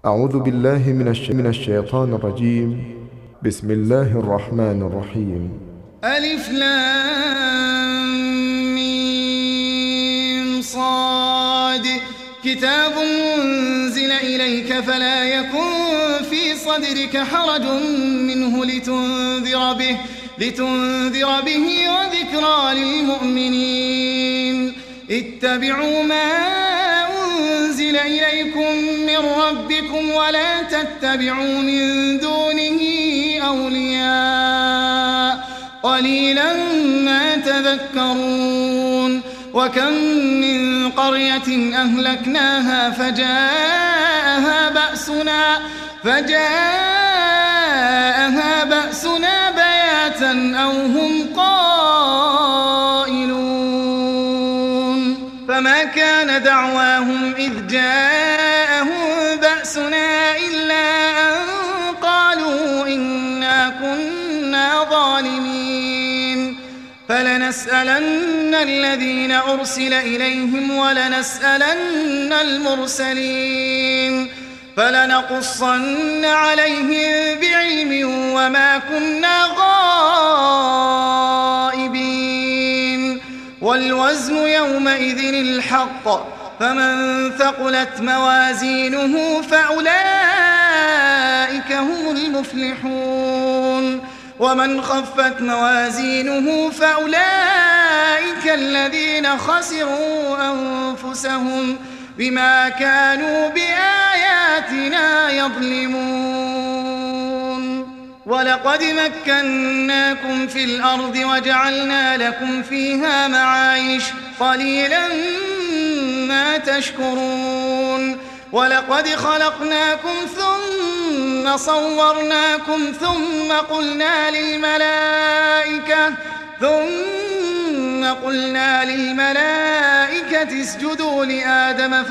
أعوذ بالله من الشيطان الرجيم. بسم الله الرحمن الرحيم. ألف لام ميم صاد. كتاب أنزل إليك فلا يكن في صدرك حرج منه لتنذر به وذكرى للمؤمنين. اتبعوا ما أنزل إليكم من ربكم ولا تتبعوا من دونه أولياء قليلا ما تذكرون. وكم من قرية أهلكناها فجاءها بأسنا بياتا أو هم قائلون. فما كان دعواهم إذ جاءهم بأسنا إلا أن قالوا إنا كنا ظالمين. فلنسألن الذين أرسل إليهم ولنسألن المرسلين. فلنقصن عليهم بعلم وما كنا غائبين. والوزن يومئذ الحق. فمن ثقلت موازينه فأولئك هم المفلحون. ومن خفت موازينه فأولئك الذين خسروا أنفسهم بما كانوا بآياتنا يظلمون. ولقد مكناكم في الأرض وجعلنا لكم فيها معايش قليلا ما تشكرون. ولقد خلقناكم ثم صورناكم ثم قلنا للملائكة اسجدوا لآدم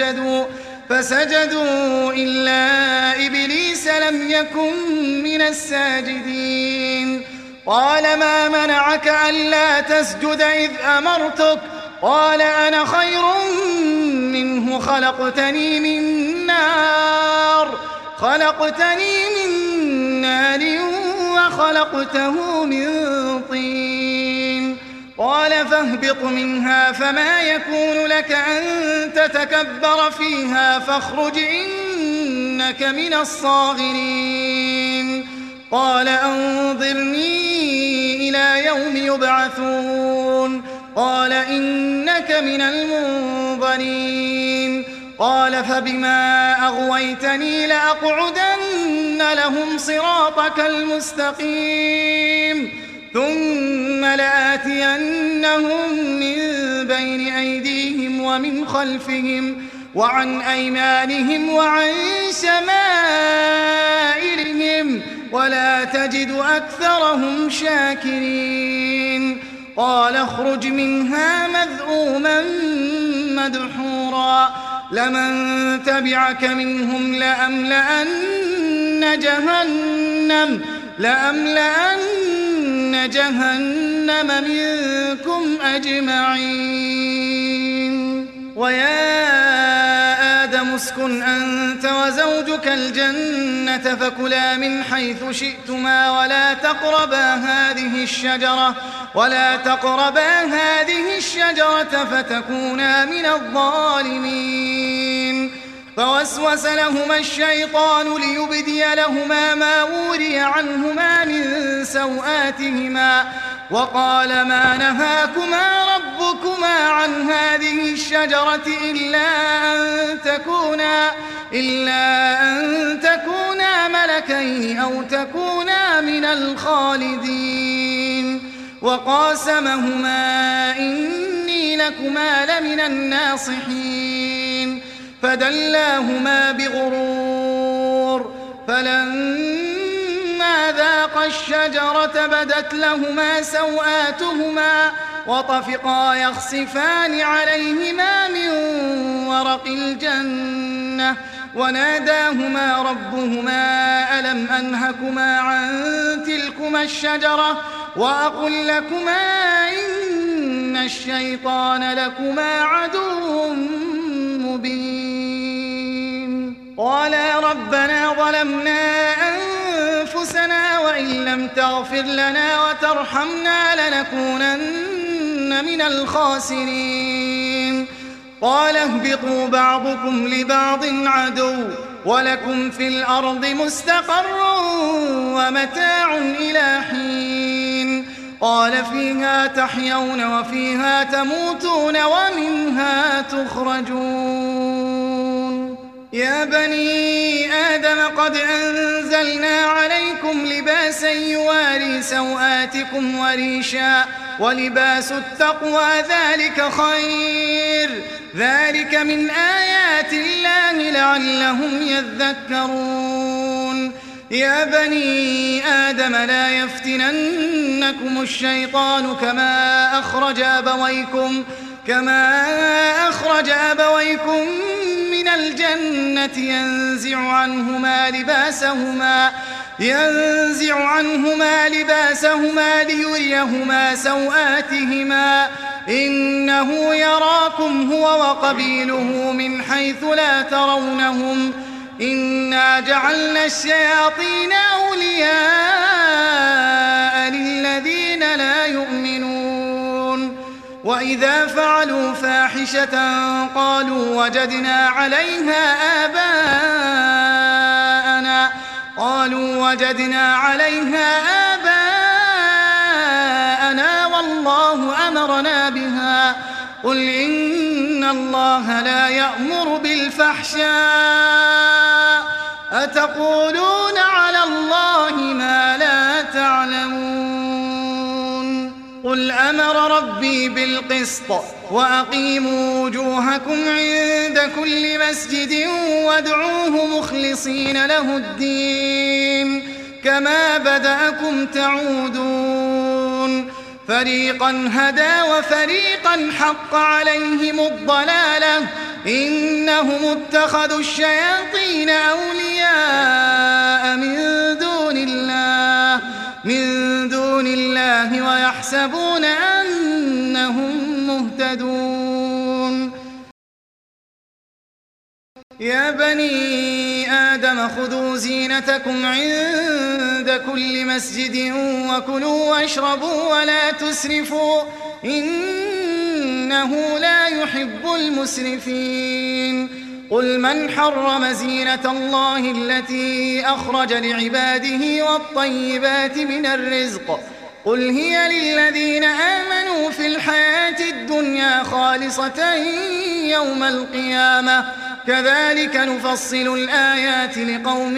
فسجدوا إلا إبليس لم يكن من الساجدين. قال ما منعك ألا تسجد إذ أمرتك؟ قال أنا خير منه خلقتني من نار وخلقته من طين. قال فاهبط منها فما يكون لك أن تتكبر فيها فاخرج إنك من الصاغرين. قال أنظرني إلى يوم يبعثون. قال إنك من المنظرين. قال فبما أغويتني لأقعدن لهم صراطك المستقيم ثم لآتينهم من بين أيديهم ومن خلفهم وعن أيمانهم وعن شمائلهم ولا تجد أكثرهم شاكرين. قال اخرج منها مذءوما مدحورا لمن تبعك منهم لأملأن جهنم منكم أجمعين. ويا آدم اسكن أنت وزوجك الجنة فكلا من حيث شئتما ولا تقربا هذه الشجرة فتكونا من الظالمين. فوسوس لهما الشيطان ليبدي لهما ما وري عنهما من سوآتهما وقال ما نهاكما ربكما عن هذه الشجرة إلا أن تكونا ملكين أو تكونا من الخالدين. وقاسمهما إني لكما لمن الناصحين. فدلاهما بغرور فلما ذاقا الشجرة بدت لهما سوآتهما وطفقا يخصفان عليهما من ورق الجنة وناداهما ربهما ألم أنهكما عن تلكما الشجرة وأقل لكما إن الشيطان لكما عدو مبين. قالا ربنا ظلمنا أنفسنا وإن لم تغفر لنا وترحمنا لنكونن من الخاسرين قال اهبطوا بعضكم لبعض عدو ولكم في الأرض مستقر ومتاع إلى حين قال فيها تحيون وفيها تموتون ومنها تخرجون يا بني آدم قد أنزلنا عليكم لباسا يواري سوآتكم وريشا ولباس التقوى ذلك خير ذلك من آيات الله لعلهم يذكرون يا بني آدم لا يفتننكم الشيطان كما أخرج أبويكم من الجنة ينزع عنهما لباسهما ليريهما سوآتهما إنه يراكم هو وقبيله من حيث لا ترونهم إنا جعلنا الشياطين أولياء للذين لا يؤمنون وإذا فعلوا فاحشة قالوا وجدنا عليها آباءنا والله أمرنا بها قل إن الله لا يأمر بالفحشاء أتقولون على الله ما لا تعلمون قل أمر ربي بالقسط وأقيموا وجوهكم عند كل مسجد وادعوه مخلصين له الدين كما بدأكم تعودون فريقا هدى وفريقا حق عليهم الضلالة إنهم اتخذوا الشياطين أولياء من دون الله ويحسبون أنهم مهتدون يا بني آدم خذوا زينتكم عند كل مسجد وكلوا واشربوا ولا تسرفوا إنه لا يحب المسرفين قل من حرم زينة الله التي أخرج لعباده والطيبات من الرزق قل هي للذين آمنوا في الحياة الدنيا خالصة يوم القيامة كذلك نفصل الآيات لقوم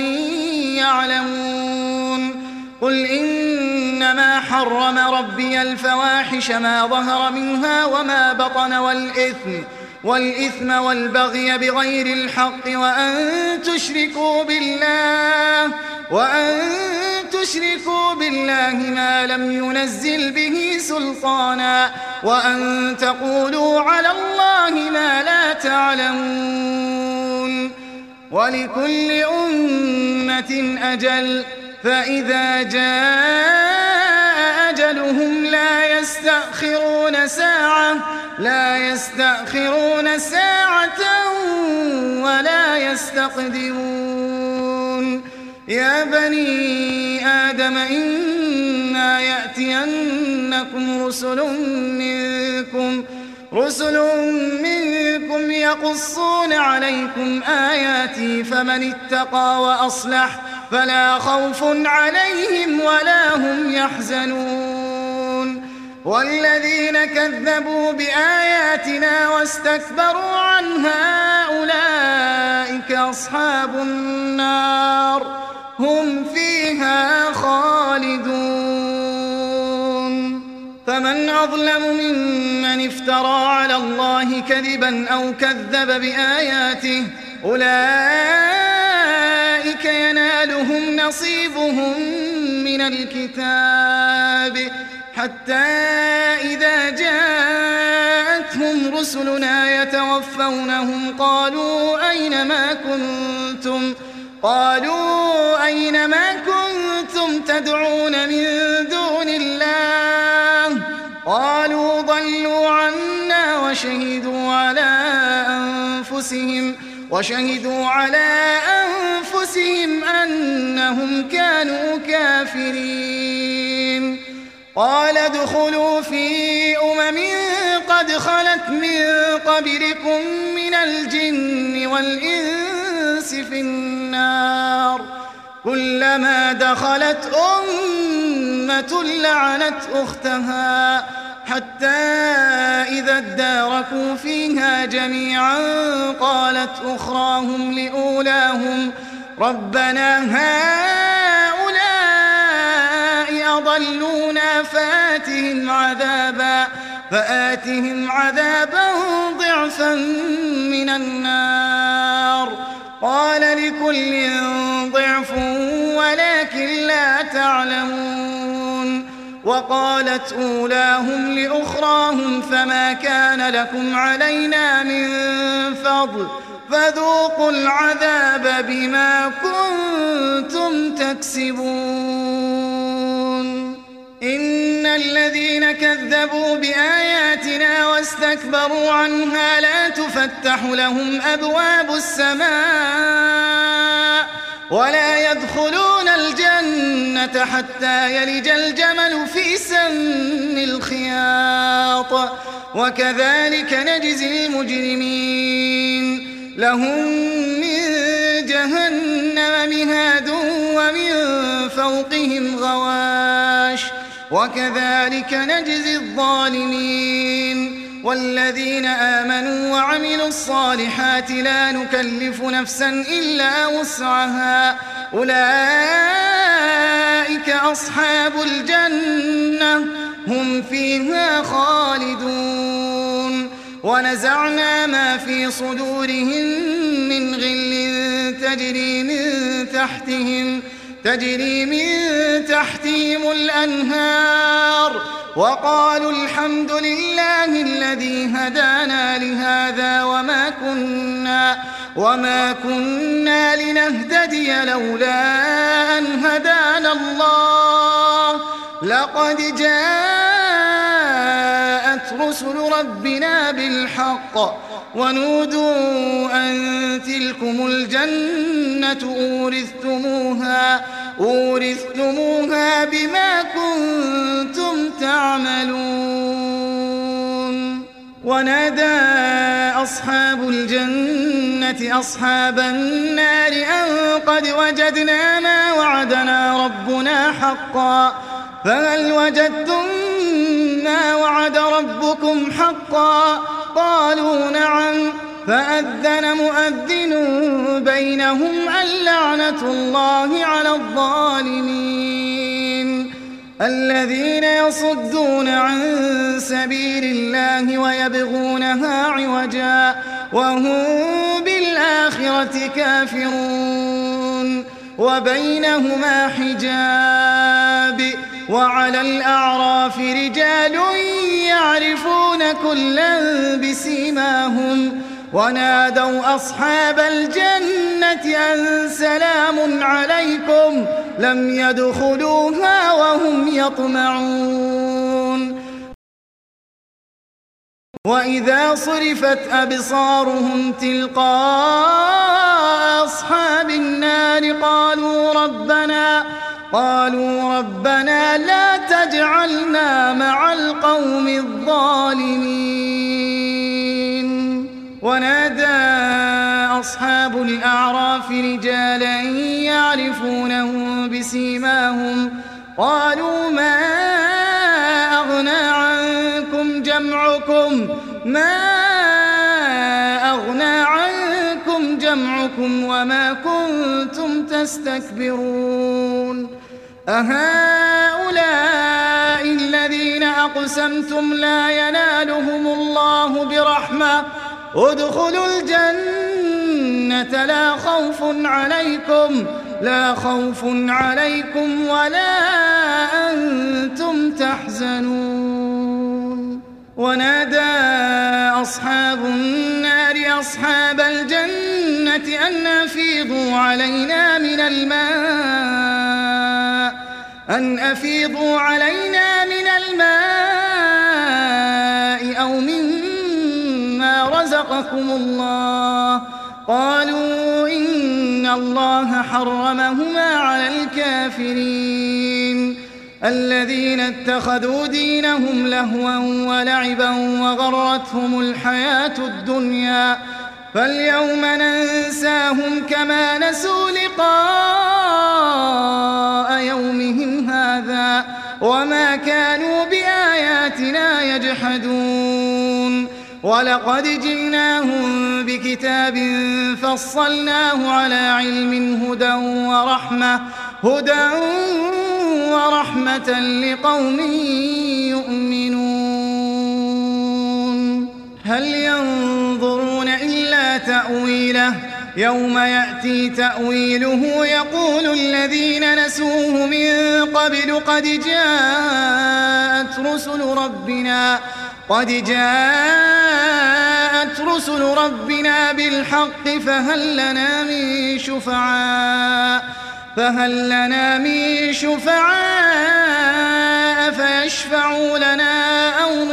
يعلمون قل إنما حرم ربي الفواحش ما ظهر منها وما بطن والإثم والبغي بغير الحق وأن تشركوا بالله ما لم ينزل به سلطانا وأن تقولوا على الله ما لا تعلمون ولكل أمة أجل فإذا جاء أجلهم لا يستأخرون ساعة ولا يستقدمون يا بني آدم إنا يأتينكم رسل منكم يقصون عليكم آياتي فمن اتقى وأصلح فلا خوف عليهم ولا هم يحزنون والذين كذبوا بآياتنا واستكبروا عنها أولئك أصحاب النار هم فيها خالدون فمن أظلم ممن افترى على الله كذبا أو كذب بآياته أولئك ينالهم نصيبهم من الكتاب حتى إذا جاءتهم رسلنا يتوفونهم قالوا أين ما كنتم تدعون من دون الله قالوا ضلوا عنا وشهدوا على أنفسهم وشهدوا على أنفسهم أنهم كانوا كافرين. قال ادخلوا في قد خلت من قبلكم من الجن والإنس في النار كلما دخلت أمة لعنت أختها حتى إذا اداركوا فيها جميعا قالت أخراهم لأولاهم ربنا هؤلاء أضلونا فآتهم عذابا ضعفا من النار قال لكل ضعف ولكن لا تعلمون. وقالت أولاهم لأخراهم فما كان لكم علينا من فضل فذوقوا العذاب بما كنتم تكسبون. إن الذين كذبوا بآياتنا واستكبروا عنها لا تفتح لهم أبواب السماء ولا يدخلون الجنة حتى يلج الجمل في سم الخياط وكذلك نجزي المجرمين. لهم من جهنم مهاد ومن فوقهم غواش وكذلك نجزي الظالمين. والذين آمنوا وعملوا الصالحات لا نكلف نفسا إلا وسعها أولئك أصحاب الجنة هم فيها خالدون. ونزعنا ما في صدورهم من غل تجري من تحتهم الأنهار وقالوا الحمد لله الذي هدانا لهذا وما كنا لنهتدي لولا أن هدانا الله لقد جاءت رسل ربنا بالحق ونودوا أن تلكم الجنة أورثتموها بما كنتم تعملون. ونادى أصحاب الجنة أصحاب النار أن قد وجدنا ما وعدنا ربنا حقا فهل وجدتم ما وعد ربكم حقا قالوا نعم فأذن مؤذن بينهم اللعنة الله على الظالمين الذين يصدون عن سبيل الله ويبغونها عوجا وهم بالآخرة كافرون وبينهما حجاب وعلى الأعراف رجال يعرفون كلا بسيماهم ونادوا أصحاب الجنة أن سلام عليكم لم يدخلوها وهم يطمعون. وإذا صرفت أبصارهم تلقاء أصحاب النار قالوا ربنا لا تجعلنا مع القوم الظالمين. ونادى أصحاب الأعراف رجالا يعرفونهم بسيماهم قالوا ما أغنى عنكم جمعكم وما كنتم تستكبرون أهؤلاء الذين أقسمتم لا ينالهم الله برحمة ادخلوا الجنة لا خوف عليكم ولا أنتم تحزنون. ونادى أصحاب النار أصحاب الجنة أن أفيضوا علينا من الماء أو مما رزقكم الله قالوا إن الله حرمهما على الكافرين الذين اتخذوا دينهم لهوا ولعبا وغرتهم الحياة الدنيا فاليوم ننساهم كما نسوا لقاء يومهم هذا وما كانوا بآياتنا يجحدون ولقد جئناهم بكتاب فصلناه على علم هدى ورحمة لقوم يؤمنون هل ينظرون إلا تأويله يوم يأتي تأويله يقول الذين نسوه من قبل قد جاءت رسل ربنا بالحق فهل لنا من شفعاء فيشفعوا لنا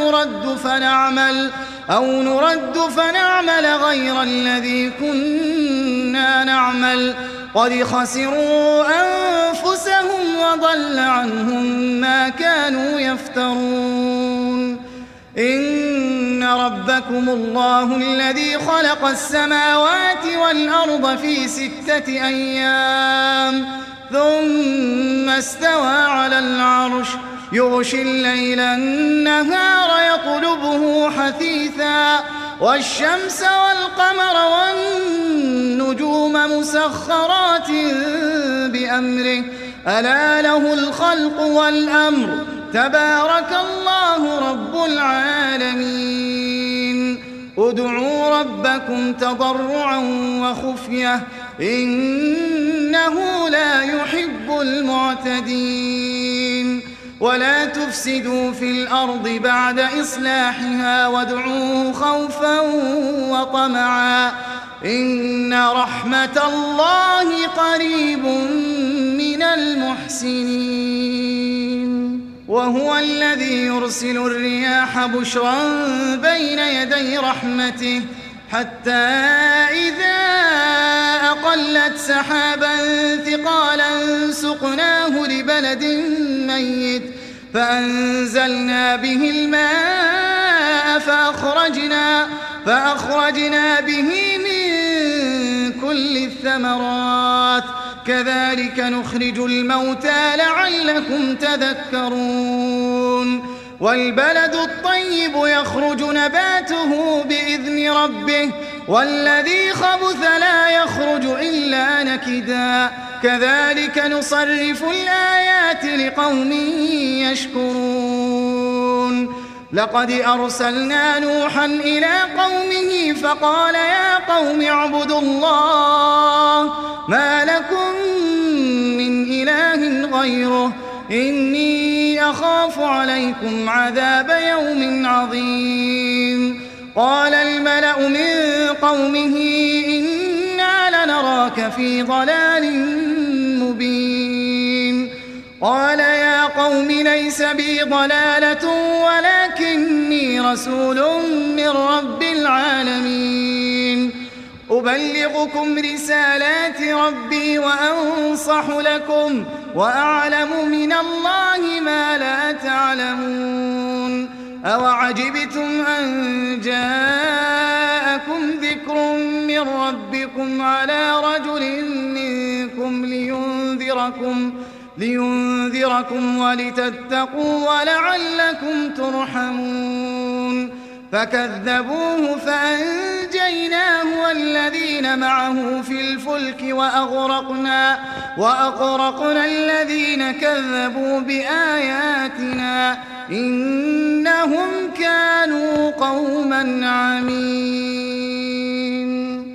أو نرد فنعمل غير الذي كنا نعمل قد خسروا أنفسهم وضل عنهم ما كانوا يفترون إن ربكم الله الذي خلق السماوات والأرض في 6 أيام ثم استوى على العرش يغشي الليل النهار يطلبه حثيثا والشمس والقمر والنجوم مسخرات بأمره ألا له الخلق والأمر تبارك الله رب العالمين ادعوا ربكم تضرعا وخفية إنه لا يحب المعتدين ولا تفسدوا في الأرض بعد إصلاحها وادعوه خوفا وطمعا إن رحمة الله قريب من المحسنين وهو الذي يرسل الرياح بشرا بين يدي رحمته حتى إذا أقلت سحابا ثقالا سقناه لبلد ميت فأنزلنا به الماء فأخرجنا به من كل الثمرات كذلك نخرج الموتى لعلكم تذكرون والبلد الطيب يخرج نباته بإذن ربه والذي خبث لا يخرج إلا نكدا كذلك نصرف الآيات لقوم يشكرون لقد أرسلنا نوحا إلى قومه فقال يا قوم اعبدوا الله ما لكم من إله غيره إني أخاف عليكم عذاب يوم عظيم قال الملأ من قومه إنا لنراك في ضلال مبين قال يا قوم ليس بي ضلالة ولكني رسول من رب العالمين أبلغكم رسالات ربي وأنصح لكم وأعلم من الله ما لا تعلمون أوعجبتم أن جاءكم ذكر من ربكم على رجل منكم لينذركم ولتتقوا ولعلكم ترحمون فكذبوه فأنجيناه والذين معه في الفلك وأغرقنا الذين كذبوا بآياتنا إنهم كانوا قوما عمين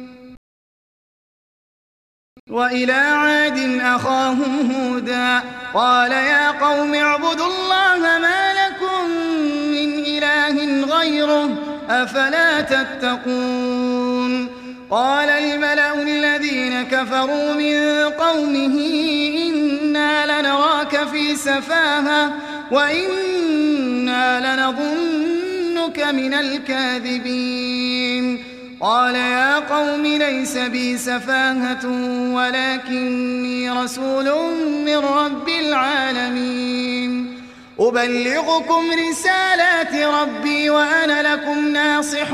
وإلى عاد أخاهم هودا قال يا قوم اعبدوا الله ما لكم من إله غيره أفلا تتقون قال الملأ الذين كفروا من قومه إنا لنراك في سفاهة وإنا لنظنك من الكاذبين قال يا قوم ليس بي سفاهة ولكني رسول من رب العالمين أبلغكم رسالات ربي وأنا لكم ناصح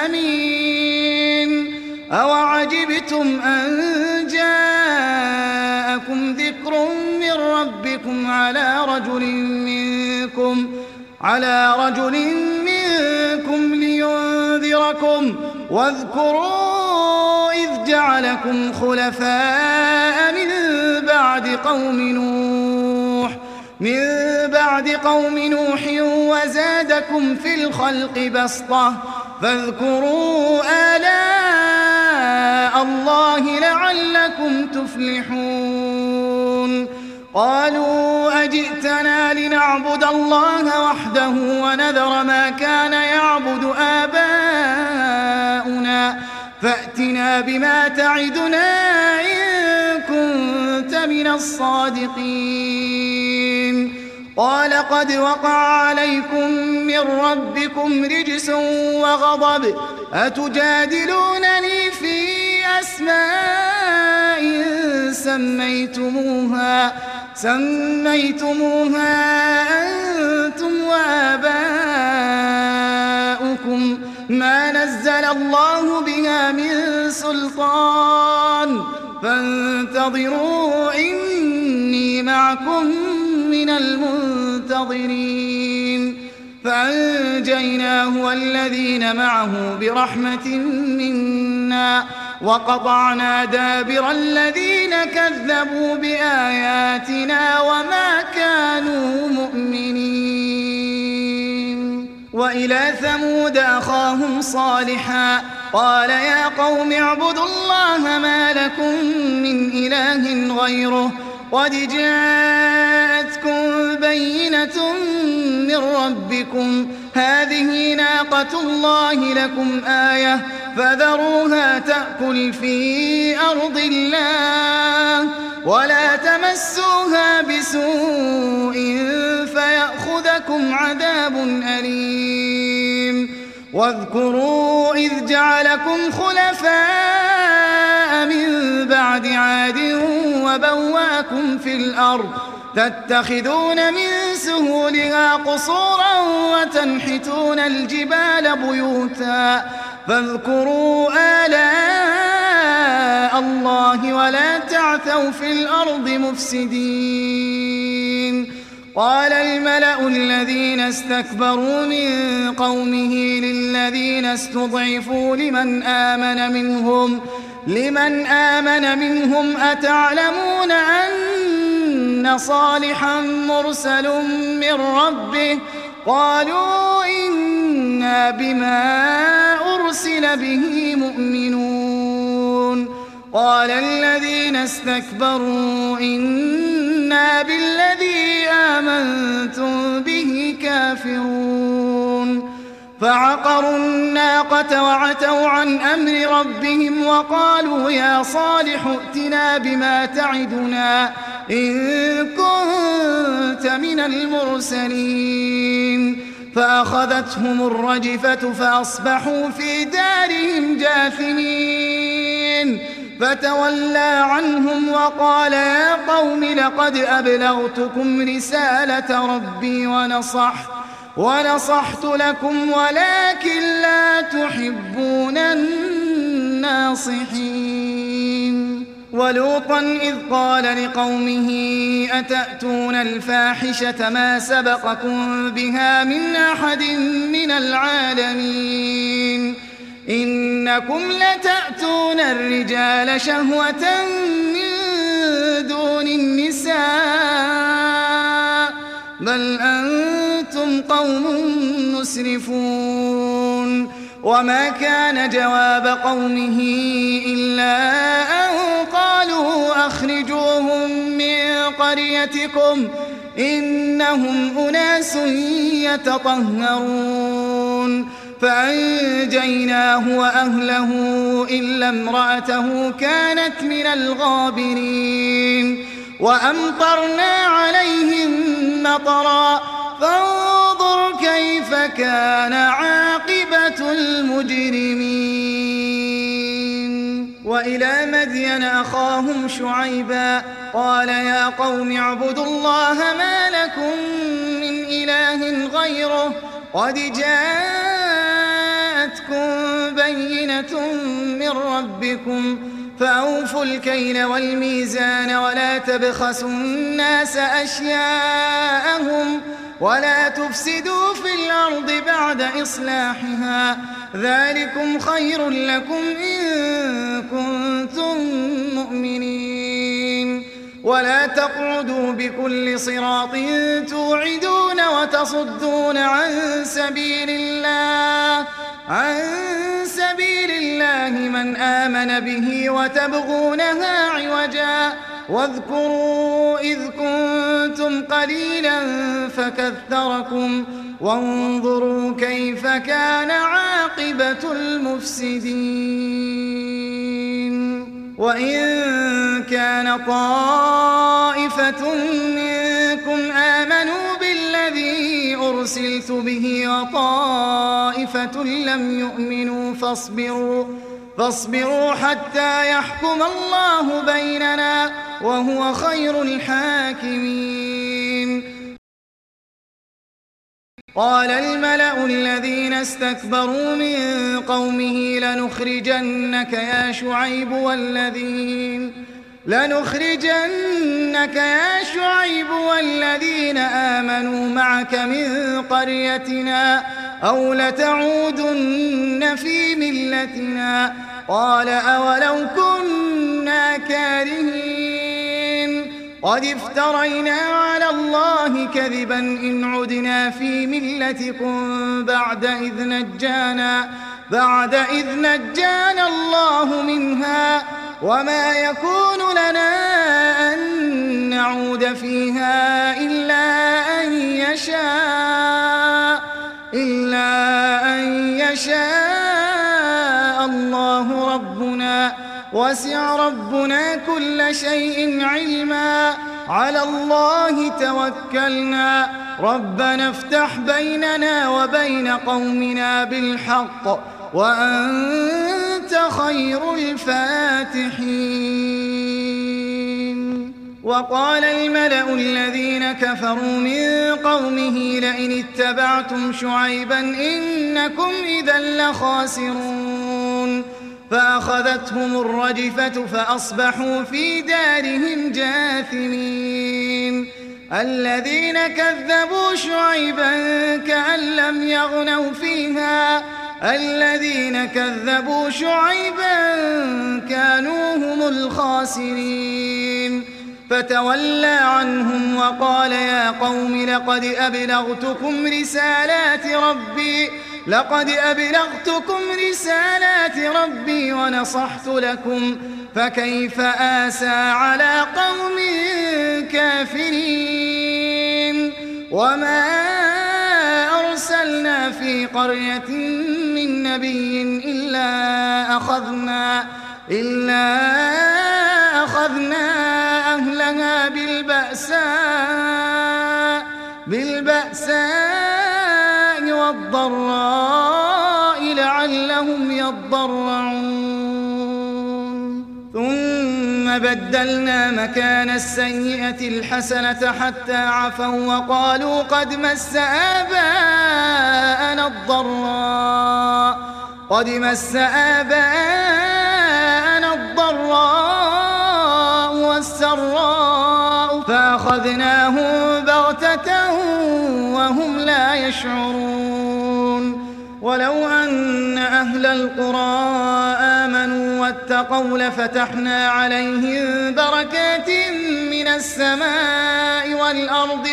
أمين أوعجبتم أن جاءكم ذكر من ربكم على رجل منكم لينذركم واذكروا إذ جعلكم خلفاء من بعد قوم نوح وزادكم في الخلق بسطة فاذكروا آلاء الله لعلكم تفلحون قالوا أجئتنا لنعبد الله وحده ونذر ما كان يعبد آباؤنا فأتنا بما تعدنا إن كنت من الصادقين قال قد وقع عليكم من ربكم رجس وغضب أتجادلونني في أسماء سميتموها أنتم وآباؤكم ما نزل الله بها من سلطان فانتظروا إني معكم من المنتظرين فأنجيناه والذين معه برحمة منا وقطعنا دابر الذين كذبوا بآياتنا وما كانوا مؤمنين وإلى ثمود أخاهم صالحا قال يا قوم اعبدوا الله ما لكم من إله غيره قد جاءتكم بينة من ربكم هذه ناقة الله لكم آية فذروها تأكل في أرض الله ولا تمسوها بسوء فيأخذكم عذاب أليم واذكروا إذ جعلكم خلفاء من بعد عاد وبواكم في الأرض تتخذون من سهولها قصورا وتنحتون الجبال بيوتا فاذكروا آلاء الله ولا تعثوا في الأرض مفسدين قال الملأ الذين استكبروا من قومه للذين استضعفوا لمن آمن منهم أتعلمون أن صالحا مرسل من ربه قالوا إنا بما أرسل به مؤمنون قال الذين استكبروا إنا بالذي آمنتم به كافرون فعقروا الناقة وعتوا عن أمر ربهم وقالوا يا صالح ائتنا بما تعدنا إن كنت من المرسلين فأخذتهم الرجفة فأصبحوا في دارهم جاثمين فتولى عنهم وقال يا قوم لقد أبلغتكم رسالة ربي ونصحت لكم ولكن لا تحبون الناصحين ولوطا إذ قال لقومه أتأتون الفاحشة ما سبقكم بها من أحد من العالمين إنكم لتأتون الرجال شهوة من دون النساء بل أنتم قوم مسرفون وما كان جواب قومه إلا أن قالوا أخرجوهم من قريتكم إنهم أناس يتطهرون فأنجيناه وأهله إلا امرأته كانت من الغابرين وأمطرنا عليهم مطرا فانظر كيف كان عاقبة المجرمين وإلى مدين أخاهم شعيبا قال يا قوم اعبدوا الله ما لكم من إله غيره قد جاءتكم بينة من ربكم فأوفوا الكيل والميزان ولا تبخسوا الناس أشياءهم ولا تفسدوا في الأرض بعد إصلاحها ذلكم خير لكم إن كنتم مؤمنين ولا تقعدوا بكل صراط توعدون وتصدون عن سبيل الله من آمن به وتبغونها عوجا واذكروا إذ كنتم قليلا فكثركم وانظروا كيف كان عاقبة المفسدين وإن كان طائفة منكم آمنوا بالذي أرسلت به وطائفة لم يؤمنوا فاصبروا حتى يحكم الله بيننا وهو خير الحاكمين قال الملأ الذين استكبروا من قومه لنخرجنك يا شعيب والذين آمنوا معك من قريتنا أو لتعودن في ملتنا قال أولو كنا كارهين قد افترينا على الله كذبا إن عدنا في ملتكم بعد إذ نجانا الله منها وما يكون لنا أن نعود فيها إلا أن يشاء الله ربنا وسع ربنا كل شيء علما على الله توكلنا ربنا افتح بيننا وبين قومنا بالحق وأنت خير الفاتحين وقال الملأ الذين كفروا من قومه لئن اتبعتم شعيبا إنكم إذا لخاسرون فأخذتهم الرجفة فأصبحوا في دارهم جاثمين الذين كذبوا شعيبا كأن لم يغنوا فيها الذين كذبوا شعيبا كانوا هم الخاسرين فتولى عنهم وقال يا قوم لقد أبلغتكم رسالات ربي ونصحت لكم فكيف آسى على قوم كافرين وما أرسلنا في قرية من نبي إلا أخذنا أهلها بالبأساء والضراء لعلهم يضرعون ثم بدلنا مكان السيئة الحسنة حتى عفوا وقالوا قد مس آباءنا الضراء والسراء فأخذناهم بغتة وهم لا يشعرون ولو أن أهل القرى آمنوا واتقوا لفتحنا عليهم بركات من السماء والأرض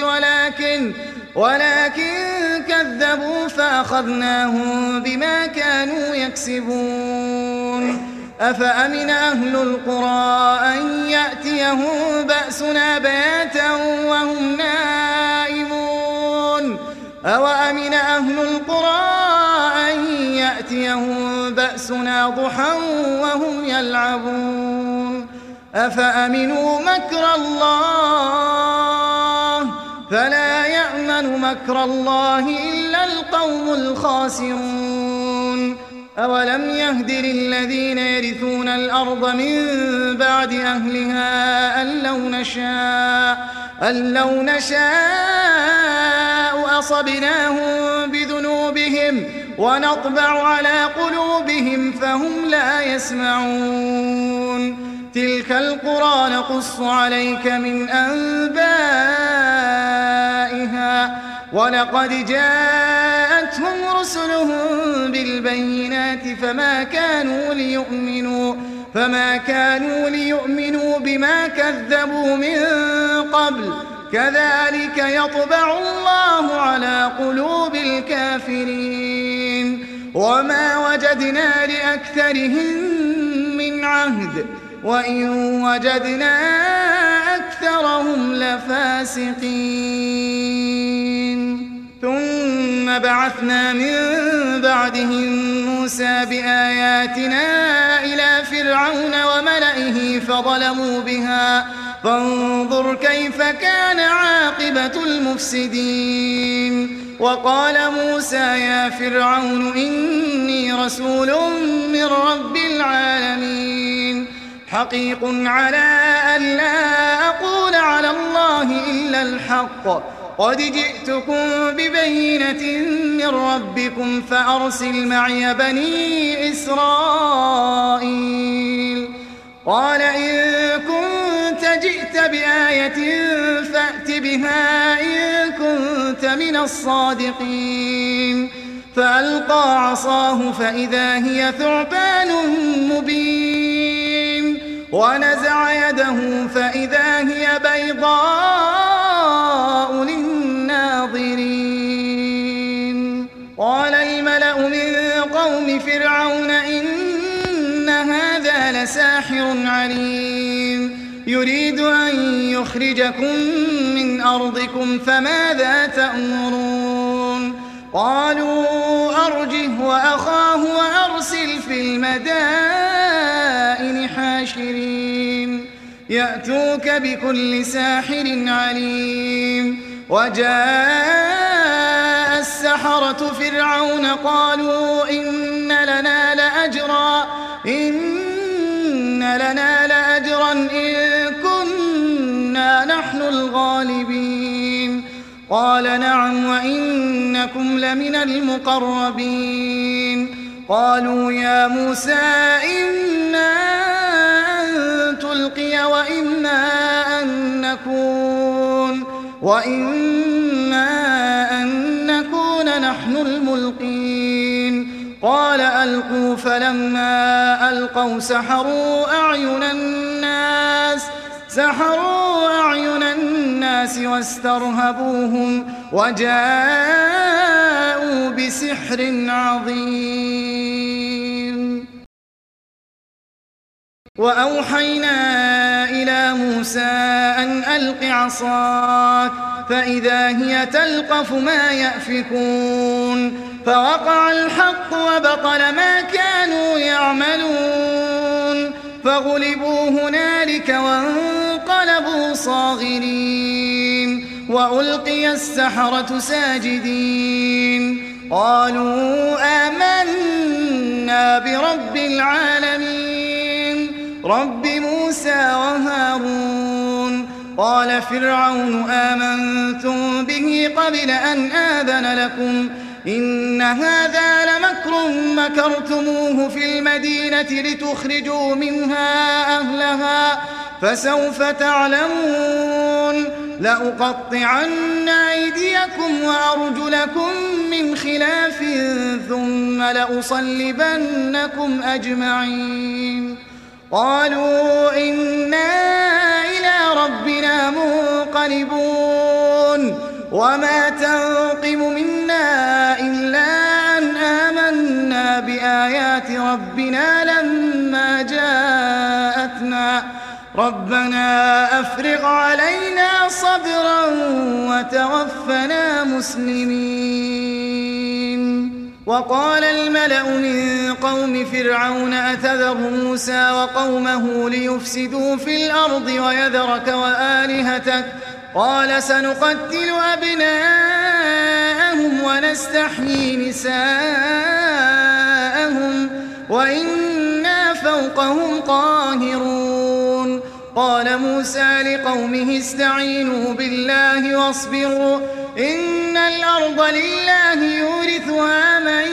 ولكن كذبوا فأخذناهم بما كانوا يكسبون أفأمن أهل القرى أن يأتيهم بأسنا بياتا وهم نائمون أوأمن أهل القرى أن يأتيهم بأسنا ضحى وهم يلعبون أفأمنوا مكر الله فلا يأمن مكر الله إلا القوم الخاسرون أولم يهد للذين يرثون الأرض من بعد أهلها أن لو نشاء أصبناهم بذنوبهم ونطبع على قلوبهم فهم لا يسمعون تلك القرى نقص عليك من أنبائها ولقد جاءتهم رسلهم بالبينات فما كانوا ليؤمنوا بما كذبوا من قبل كذلك يطبع الله على قلوب الكافرين وما وجدنا لأكثرهم من عهد وإن وجدنا أكثرهم لفاسقين ثم بعثنا من بعدهم موسى بآياتنا إلى فرعون وملئه فظلموا بها فانظر كيف كان عاقبة المفسدين وقال موسى يا فرعون إني رسول من رب العالمين حقيق على أن لا أقول على الله إلا الحق قد جئتكم ببينة من ربكم فأرسل معي بني إسرائيل قال إن كنت جئت بآية فأت بها إن كنت من الصادقين فألقى عصاه فإذا هي ثعبان مبين ونزع يده فإذا هي بيضاء للناظرين قال الملأ من قوم فرعون إن هذا لساحر عليم يريد أن يخرجكم من أرضكم فماذا تأمرون قالوا أرجه وأخاه وأرسل في المدائن حاشرين يأتوك بكل ساحر عليم وجاء السحرة فرعون قالوا إن لنا لأجرا إن كنا نحن الغالبين قال نعم وإنكم لمن المقربين قالوا يا موسى إما أن تلقي وإما أن نكون نحن الملقين قال ألقوا فلما ألقوا سحروا أعين الناس واسترهبوهم وجاءوا بسحر عظيم وأوحينا إلى موسى أن ألق عصاك فإذا هي تلقف ما يأفكون فوقع الحق وبطل ما كانوا يعملون فغلبوا هنالك وانقلبوا صاغرين وألقي السحرة ساجدين قالوا آمنا برب العالمين رب موسى وهارون قال فرعون آمنتم به قبل أن آذن لكم إن هذا لمكر مكرتموه في المدينة لتخرجوا منها أهلها فسوف تعلمون لأقطعن أيديكم وأرجلكم من خلاف ثم لأصلبنكم أجمعين قالوا إنا إلى ربنا منقلبون وما تنقم منا إلا أن آمنا بآيات ربنا لما جاءتنا ربنا أفرغ علينا صبرا وتوفنا مسلمين وقال الملأ من قوم فرعون أتذر موسى وقومه ليفسدوا في الأرض ويذرك وآلهتك قال سنقتل أبناءهم ونستحيي نساءهم وإنا فوقهم قاهرون. قال موسى لقومه استعينوا بالله واصبروا إن الأرض لله يورثها من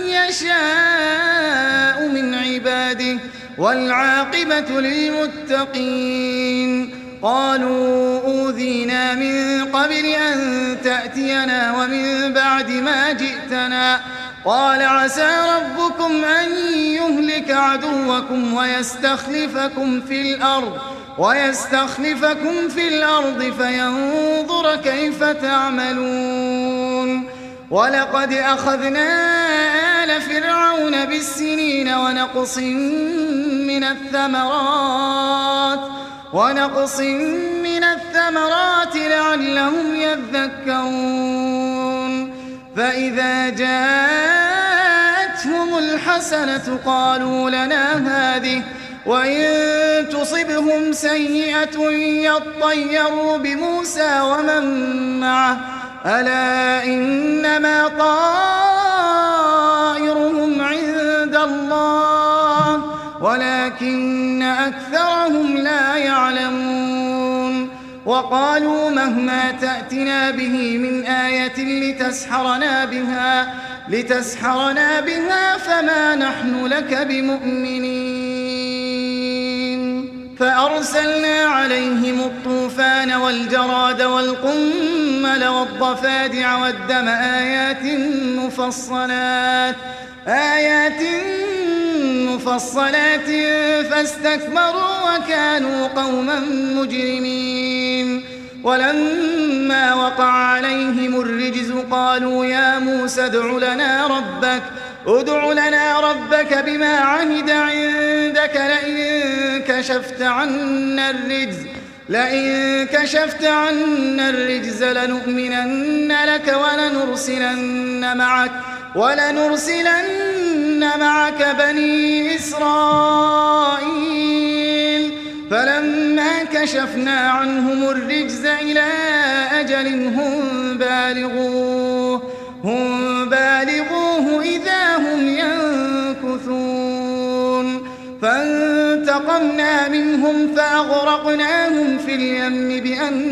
يشاء من عباده والعاقبة للمتقين. قالوا أوذينا من قبل أن تأتينا ومن بعد ما جئتنا قال عسى ربكم أن يهلك عدوكم ويستخلفكم في الأرض فينظر كيف تعملون. ولقد أخذنا آل فرعون بالسنين ونقص من الثمرات لعلهم يذكرون. فإذا جاءتهم الحسنة قالوا لنا هذه وإن تصبهم سيئة يطيروا بموسى ومن معه ألا إنما طائرهم عند الله ولكن أكثرهم لا يعلمون. وقالوا مهما تأتنا به من آية لتسحرنا بها فما نحن لك بمؤمنين. فأرسلنا عليهم الطوفان والجراد والقمل والضفادع والدم آيات مفصلات فاستكبروا وكانوا قوما مجرمين. ولما وقع عليهم الرجز قالوا يا موسى ادع لنا ربك بما عهد عندك لئن كشفت عنا الرجز لنؤمنن لك ولنرسلن معك بني إسرائيل. فلما كشفنا عنهم الرجز إلى أجل هم بالغوه إذا هم ينكثون. فانتقمنا منهم فأغرقناهم في اليم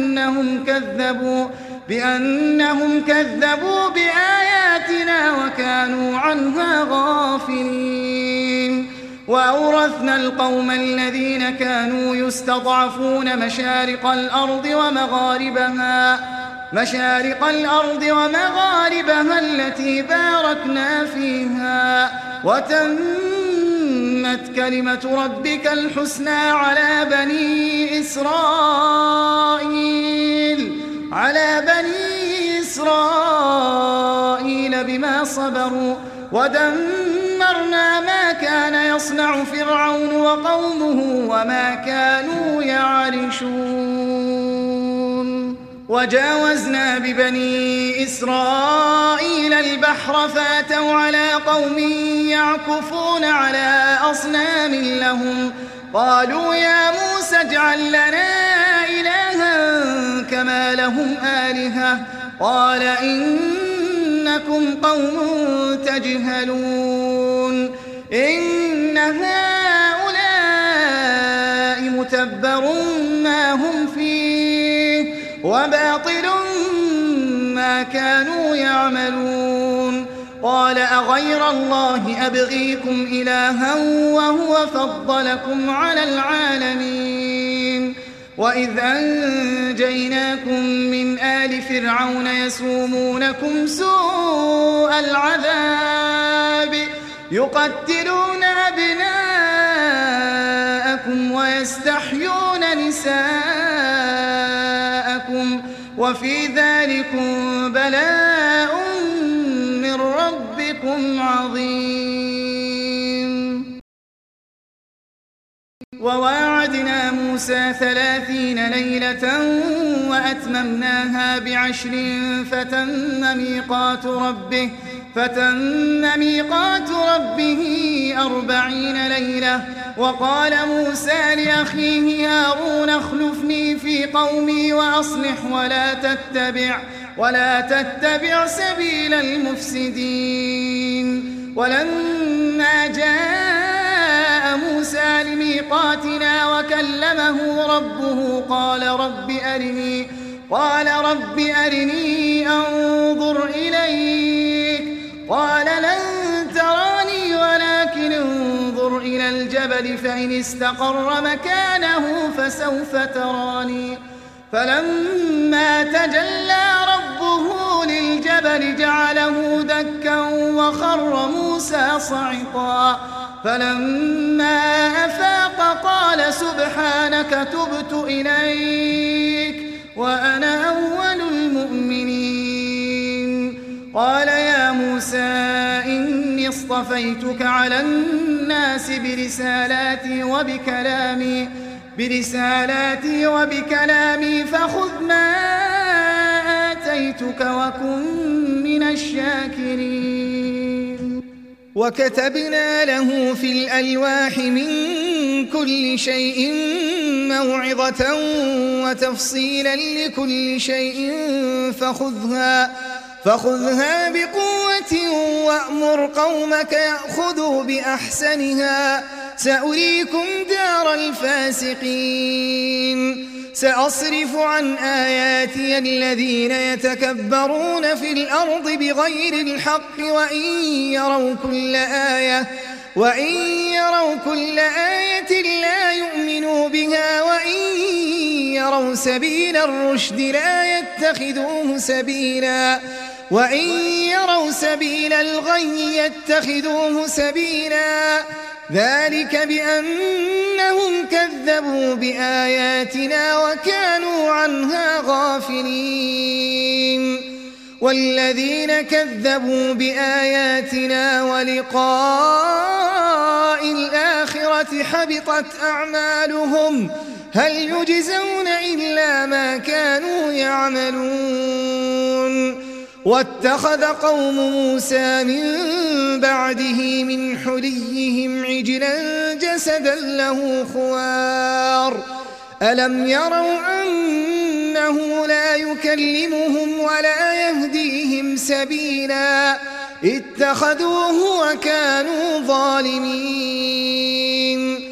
بأنهم كذبوا بآياتنا وكانوا عنها غافلين. وأورثنا القوم الذين كانوا يستضعفون مشارق الأرض ومغاربها التي باركنا فيها وتمت كلمة ربك الحسنى على بني إسرائيل بما صبروا ودمرنا ما كان يصنع فرعون وقومه وما كانوا يعرشون. وجاوزنا ببني إسرائيل البحر فأتوا على قوم يعكفون على أصنام لهم قالوا يا موسى اجعل لنا إلها كما لهم آلهة قال إنكم قوم تجهلون. إن هؤلاء متبر ما هم فيه وباطل ما كانوا يعملون. قال أغير الله أبغيكم إلها وهو فضلكم على العالمين. وإذ أنجيناكم من آل فرعون يسومونكم سوء العذاب يقتلون أبناءكم ويستحيون نساءكم وفي ذلكم بلاء من ربكم عظيم. وواعدنا موسى 30 ليلة وأتممناها ب10 فتم ميقات ربه 40 ليلة. وقال موسى لأخيه هارون اخلفني في قومي وأصلح ولا تتبع سبيل المفسدين. ولما جاء موسى لميقاتنا وكلمه ربه قال رب أرني أنظر إليك قال لن تراني ولكن انظر إلى الجبل فإن استقر مكانه فسوف تراني فلما تجلى ربه للجبل جعله دكا وخر موسى صعقا فلما أفاق قال سبحانك تبت إليك وأنا أول المؤمنين قال يا موسى إني اصطفيتك على الناس برسالاتي وبكلامي فخذ ما آتيتك وكن من الشاكرين وكتبنا له في الألواح من كل شيء موعظة وتفصيلا لكل شيء فخذها بقوة وأمر قومك يأخذوا بأحسنها سأريكم دار الفاسقين سأصرف عن آياتي الذين يتكبرون في الأرض بغير الحق وإن يروا كل آية لا يؤمنوا بها وإن يروا سبيل الرشد لا يتخذوه سبيلا وإن يروا سبيل الغي يتخذوه سبيلا ذلك بأنهم كذبوا بآياتنا وكانوا عنها غافلين والذين كذبوا بآياتنا ولقاء الآخرة حبطت أعمالهم هل يجزون إلا ما كانوا يعملون واتخذ قوم موسى من بعده من حليهم عجلا جسدا له خوار ألم يروا أنه لا يكلمهم ولا يهديهم سبيلا اتخذوه وكانوا ظالمين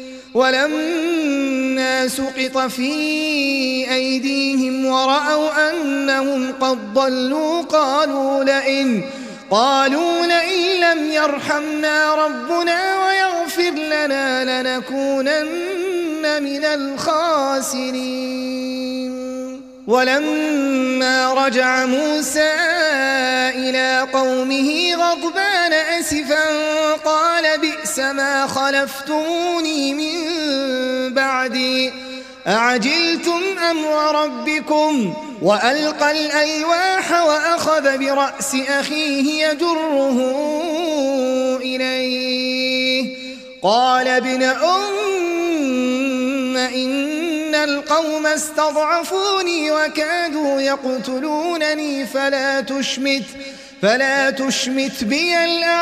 ولما سقط في أيديهم ورأوا أنهم قد ضلوا قالوا لئن لم يرحمنا ربنا ويغفر لنا لنكونن من الخاسرين ولما رجع موسى إلى قومه غضبان أسفا قال بئس ما خلفتموني من بعدي أعجلتم أمر ربكم وألقى الألواح وأخذ برأس أخيه يجره إليه قال ابن إن القوم استضعفوني وكادوا يقتلونني فلا تشمت بي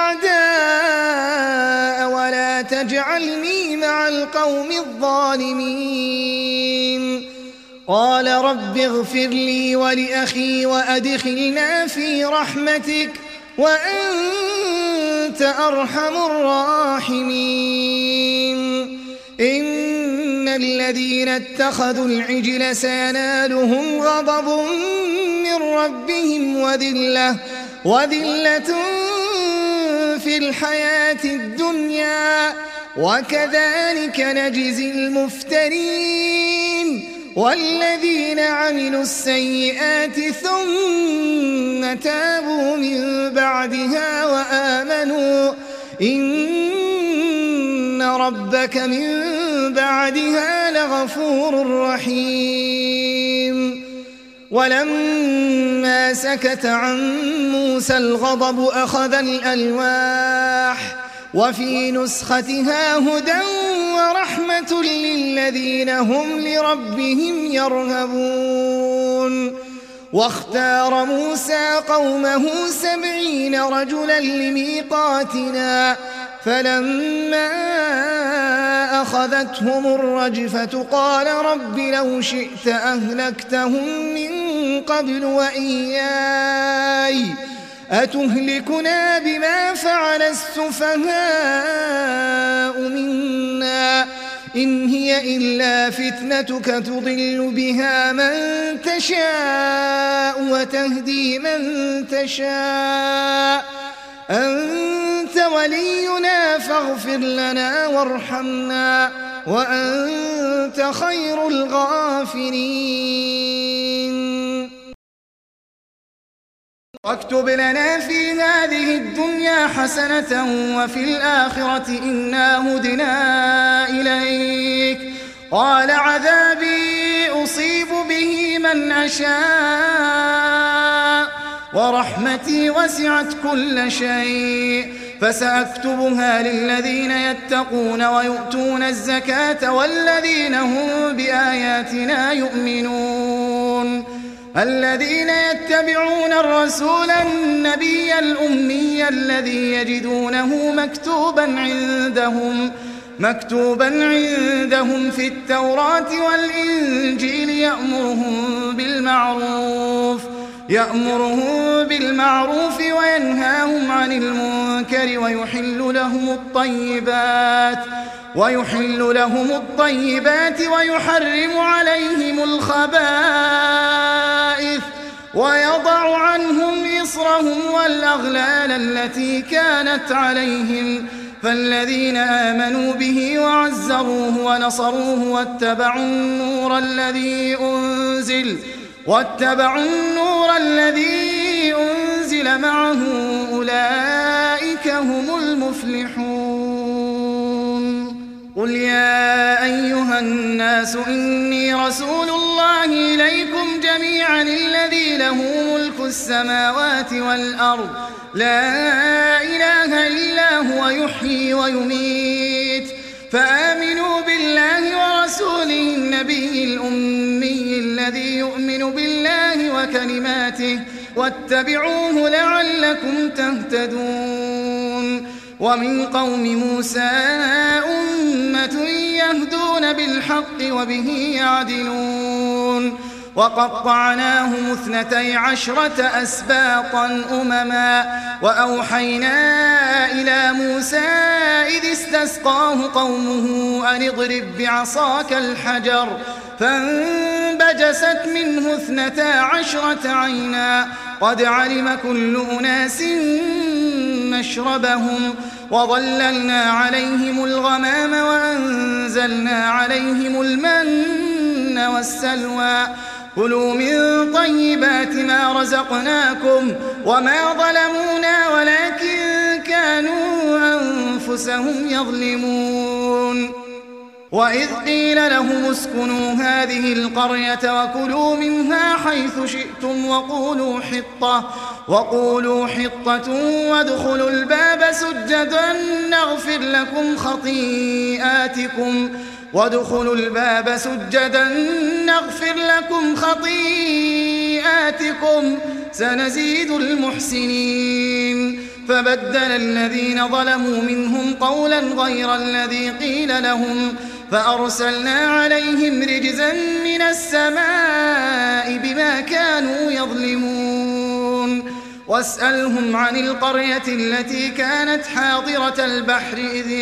الأعداء ولا تجعلني مع القوم الظالمين قال رب اغفر لي ولأخي وأدخلنا في رحمتك وأنت أرحم الراحمين إن الذين اتخذوا العجل سينالهم غضب من ربهم وذلة في الحياة الدنيا وكذلك نجزي المفترين والذين عملوا السيئات ثم تابوا من بعدها وآمنوا إن ربك من بعدها لغفور رحيم ولما سكت عن موسى الغضب أخذ الألواح وفي نسختها هدى ورحمة للذين هم لربهم يرهبون واختار موسى قومه 70 رجلا لميقاتنا فلما أخذتهم الرجفة قال رب لو شئت أهلكتهم من قبل وإياي أتهلكنا بما فعل السفهاء منا إن هي إلا فتنتك تضل بها من تشاء وتهدي من تشاء أنت ولينا فاغفر لنا وارحمنا وأنت خير الغافرين. واكتب لنا في هذه الدنيا حسنة وفي الآخرة إنا هدنا إليك. قال عذابي أصيب به من أشاء ورحمتي وسعت كل شيء فسأكتبها للذين يتقون ويؤتون الزكاة والذين هم بآياتنا يؤمنون الذين يتبعون الرسول النبي الأمي الذي يجدونه مكتوبا عندهم في التوراة والإنجيل يأمرهم بالمعروف وينهاهم عن المنكر ويحل لهم الطيبات ويحرم عليهم الخبائث ويضع عنهم إصرهم والأغلال التي كانت عليهم فالذين آمنوا به وعزروه ونصروه واتبعوا النور الذي أنزل معه أولئك هم المفلحون. قل يا أيها الناس إني رسول الله إليكم جميعا الذي له ملك السماوات والأرض لا إله إلا هو يحيي ويميت فآمنوا بالله ورسوله النبي الأمي الذي يؤمن بالله وكلماته واتبعوه لعلكم تهتدون. ومن قوم موسى أمة يهدون بالحق وبه يعدلون وقطعناهم 12 أسباطا أمما وأوحينا إلى موسى إذ استسقاه قومه أن اضرب بعصاك الحجر فانبجست منه 12 عينا قد علم كل أناس مشربهم وظللنا عليهم الغمام وأنزلنا عليهم المن والسلوى كلوا من طيبات ما رزقناكم وما ظلمونا ولكن كانوا أنفسهم يظلمون. وإذ قيل لهم اسكنوا هذه القرية وكلوا منها حيث شئتم وقولوا حطة وادخلوا الباب سجدا نغفر لكم خطيئاتكم سنزيد المحسنين. فبدل الذين ظلموا منهم قولا غير الذي قيل لهم فأرسلنا عليهم رجزا من السماء بما كانوا يظلمون. واسألهم عن القرية التي كانت حاضرة البحر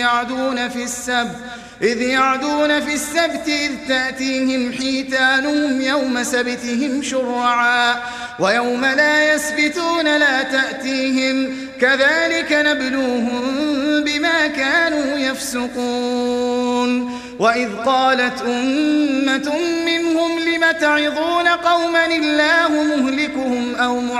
إذ يعدون في السبت إذ تأتيهم حيتانهم يوم سبتهم شرعا ويوم لا يسبتون لا تأتيهم كذلك نبلوهم بما كانوا يفسقون. وإذ قالت أمة منهم لم تعظون قوما الله مهلكهم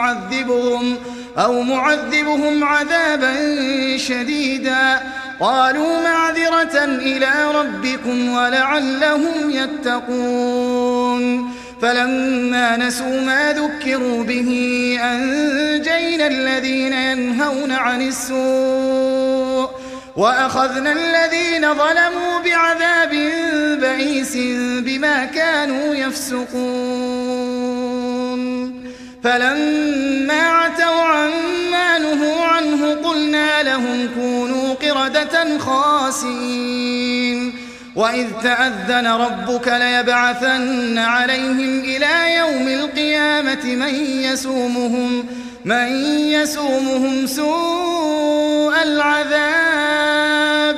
أو معذبهم عذابا شديدا قالوا معذرة إلى ربكم ولعلهم يتقون. فلما نسوا ما ذكروا به أنجينا الذين ينهون عن السوء وأخذنا الذين ظلموا بعذاب بئيس بما كانوا يفسقون. فلما عتوا عما نهوا عنه قلنا لهم كونوا قردة خاسئين. وإذ تأذن ربك ليبعثن عليهم إلى يوم القيامة من من يسومهم سوء العذاب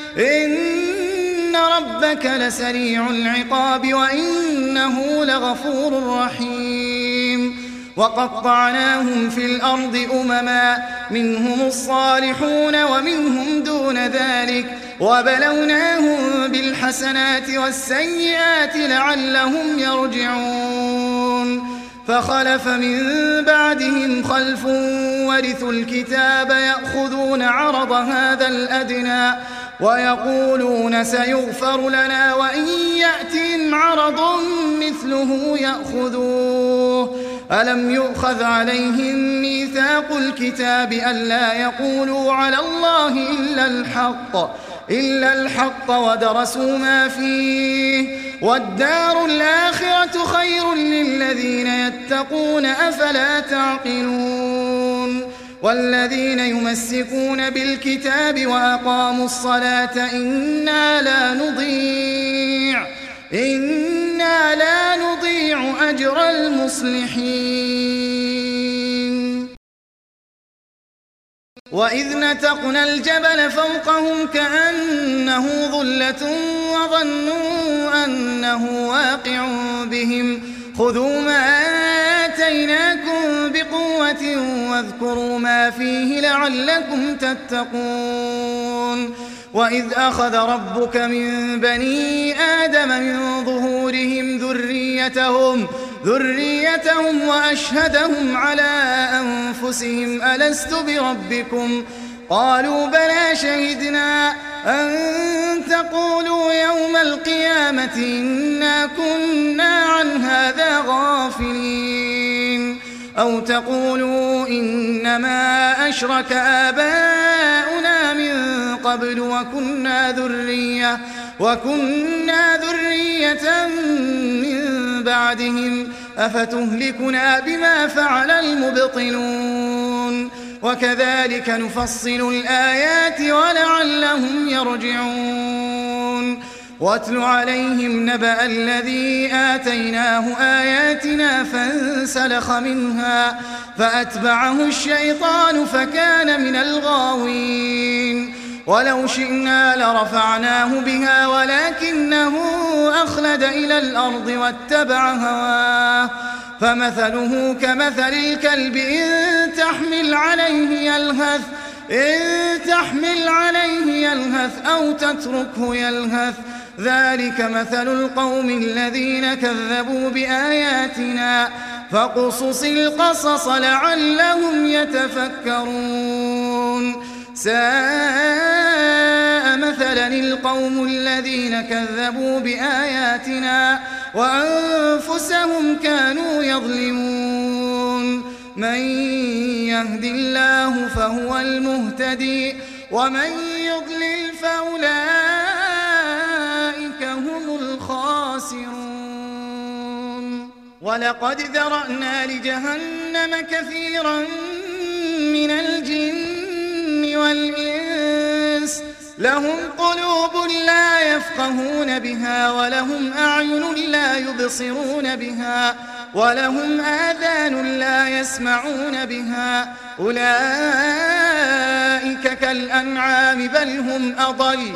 إن ربك لسريع العقاب وإنه لغفور رحيم وقطعناهم في الأرض أمما منهم الصالحون ومنهم دون ذلك وبلوناهم بالحسنات والسيئات لعلهم يرجعون فخلف من بعدهم خلف ورثوا الكتاب يأخذون عرض هذا الأدنى ويقولون سيغفر لنا وإن يأتهم عرض مثله يأخذوه ألم يؤخذ عليهم ميثاق الكتاب ألا يقولوا على الله إلا الحق ودرسوا ما فيه والدار الآخرة خير للذين يتقون أفلا تعقلون والذين يمسكون بالكتاب وأقاموا الصلاة إنا لا نضيع أجر المصلحين وإذ نتقنا الجبل فوقهم كأنه ظلة وظنوا أنه واقع بهم خذوا ما آتيناكم بقوة واذكروا ما فيه لعلكم تتقون وإذ أخذ ربك من بني آدم من ظهورهم ذريتهم وأشهدهم على أنفسهم ألست بربكم قالوا بلى شهدنا أن تقولوا يوم القيامة إنا كنا عن هذا غافلين أو تقولوا إنما أشرك آباؤنا من قبل وكنا ذرية من بعدهم أفتهلكنا بما فعل المبطلون وكذلك نفصل الآيات ولعلهم يرجعون واتل عليهم نبأ الذي آتيناه آياتنا فانسلخ منها فأتبعه الشيطان فكان من الغاوين ولو شئنا لرفعناه بها ولكنه أخلد إلى الأرض واتبع هواه فمثله كمثل الكلب إن تحمل عليه يلهث أو تتركه يلهث ذلك مثل القوم الذين كذبوا بآياتنا فاقصص القصص لعلهم يتفكرون ساء مثلا القوم الذين كذبوا بآياتنا وأنفسهم كانوا يظلمون من يهد الله فهو المهتدي ومن يضلل فأولئك هم الخاسرون ولقد ذرأنا لجهنم كثيرا من الجن والإنس لهم قلوب لا يفقهون بها ولهم أعين لا يبصرون بها ولهم آذان لا يسمعون بها أولئك كالأنعام بل هم أضل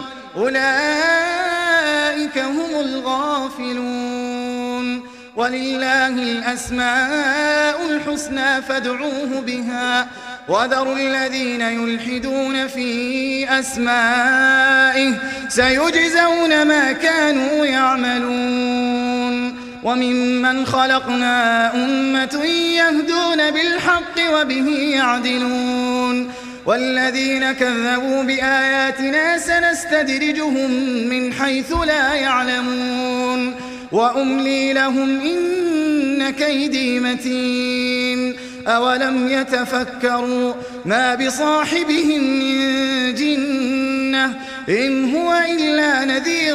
أولئك هم الغافلون ولله الأسماء الحسنى فادعوه بها وذروا الذين يلحدون في أسمائه سيجزون ما كانوا يعملون وممن خلقنا أمة يهدون بالحق وبه يعدلون والذين كذبوا بآياتنا سنستدرجهم من حيث لا يعلمون وأملي لهم إن كيدي متين أولم يتفكروا ما بصاحبهم من جنة إن هو إلا نذير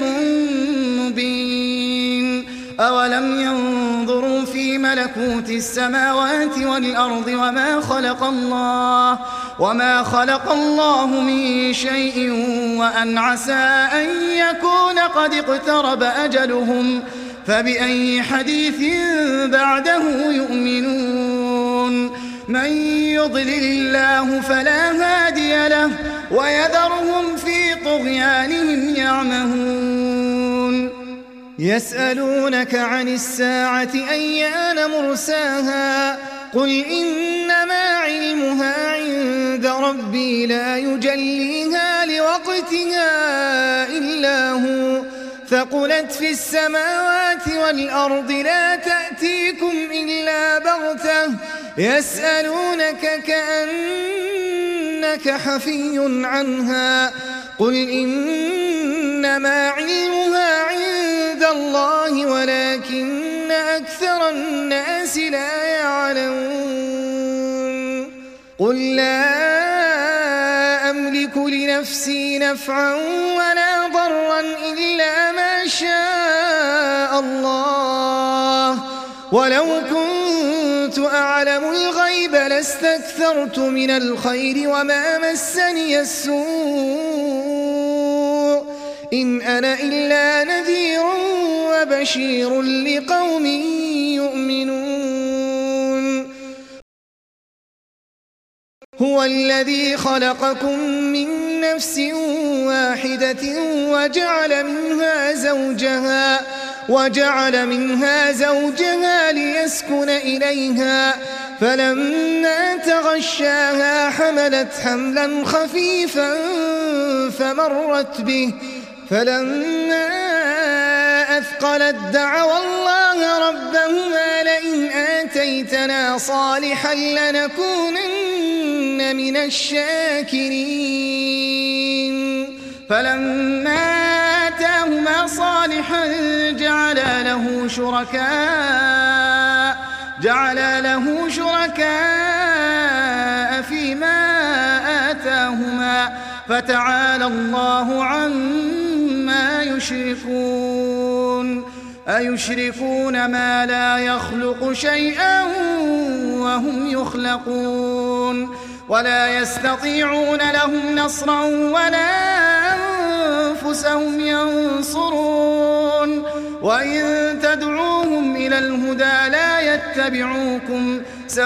مبين أولم ينظروا في ملكوت السماوات والأرض وما خلق الله من شيء وأن عسى أن يكون قد اقترب أجلهم فبأي حديث بعده يؤمنون من يضلل الله فلا هادي له ويذرهم في طغيانهم يعمهون يسألونك عن الساعة أيان مرساها قل إنما علمها عند ربي لا يجليها لوقتها إلا هو ثقلت في السماوات والأرض لا تأتيكم إلا بغتة يسألونك كأنك حفي عنها قل إنما علمها عند الله ولكن أكثر الناس لا يعلمون قل لا أملك لنفسي نفعا ولا ضرا إلا ما شاء الله ولو كنت أعلم الغيب لاستكثرت من الخير وما مسني السوء إن أنا إلا نذير وبشير لقوم يؤمنون هو الذي خلقكم من نفس واحدة وجعل منها زوجها ليسكن إليها فلما تغشاها حملت حملا خفيفا فمرت به فلما أثقلت دعوا الله ربهما لئن آتيتنا صالحا لنكونن من الشاكرين فلما آتاهما صالحا جعل له شركاء فيما آتاهما فتعالى الله عما يشركون أيشركون ما لا يخلق شيئا وهم يخلقون ولا يستطيعون لهم نصرا ولا أنفسهم ينصرون وإن تدعوهم إلى الهدى لا يتبعوكم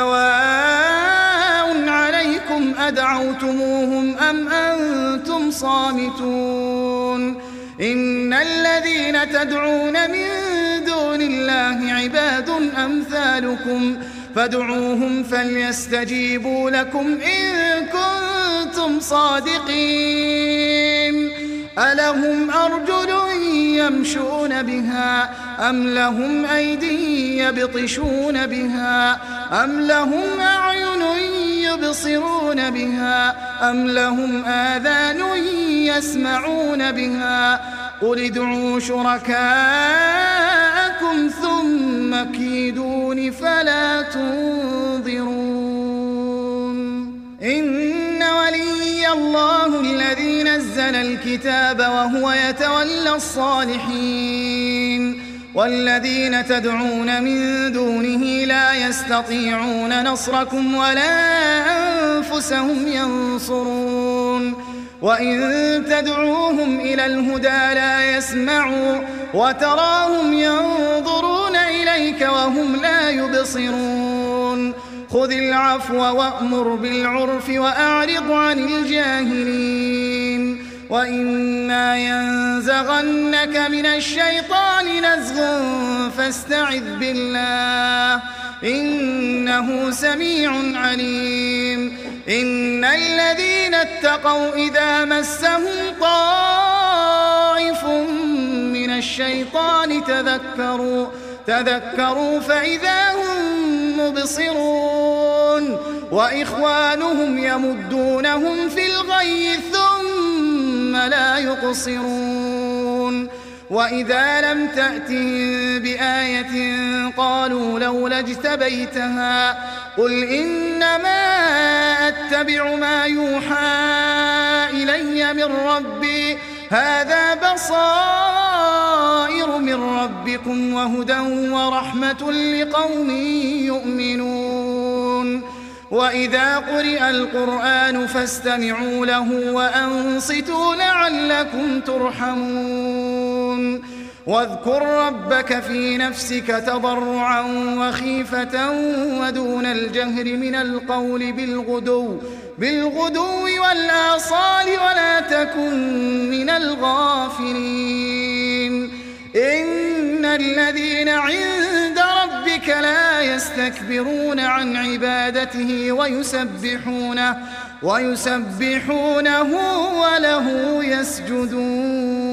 سواء عليكم أدعوتموهم أم أنتم صامتون إن الذين تدعون من دون الله عباد أمثالكم فادعوهم فليستجيبوا لكم إن كنتم صادقين ألهم أرجل يمشون بها أم لهم أيدي يبطشون بها أم لهم أعين يبصرون بها أم لهم آذان يسمعون بها قل ادعوا شركاءكم ثم كيدون فلا تنظرون إن ولي الله الذي نزل الكتاب وهو يتولى الصالحين والذين تدعون من دونه لا يستطيعون نصركم ولا أنفسهم ينصرون وإن تدعوهم إلى الهدى لا يسمعوا وتراهم ينظرون إليك وهم لا يبصرون خذ العفو وأمر بالعرف وأعرض عن الجاهلين وإما ينزغنك من الشيطان نزغ فاستعذ بالله إنه سميع عليم إن الذين اتقوا إذا مسهم طائف من الشيطان تذكروا فإذا هم مبصرون وإخوانهم يمدونهم في الغي ثم لا يقصرون وإذا لم تأتهم بآية قالوا لولا اجتبيتها قل إنما أتبع ما يوحى إلي من ربي هذا بصائر من ربكم وهدى ورحمة لقوم يؤمنون وإذا قرئ القرآن فاستمعوا له وأنصتوا لعلكم ترحمون واذكر ربك في نفسك تضرعا وخيفة ودون الجهر من القول بالغدو والآصال ولا تكن من الغافلين إن الذين عند ربك لا يستكبرون عن عبادته ويسبحونه وله يسجدون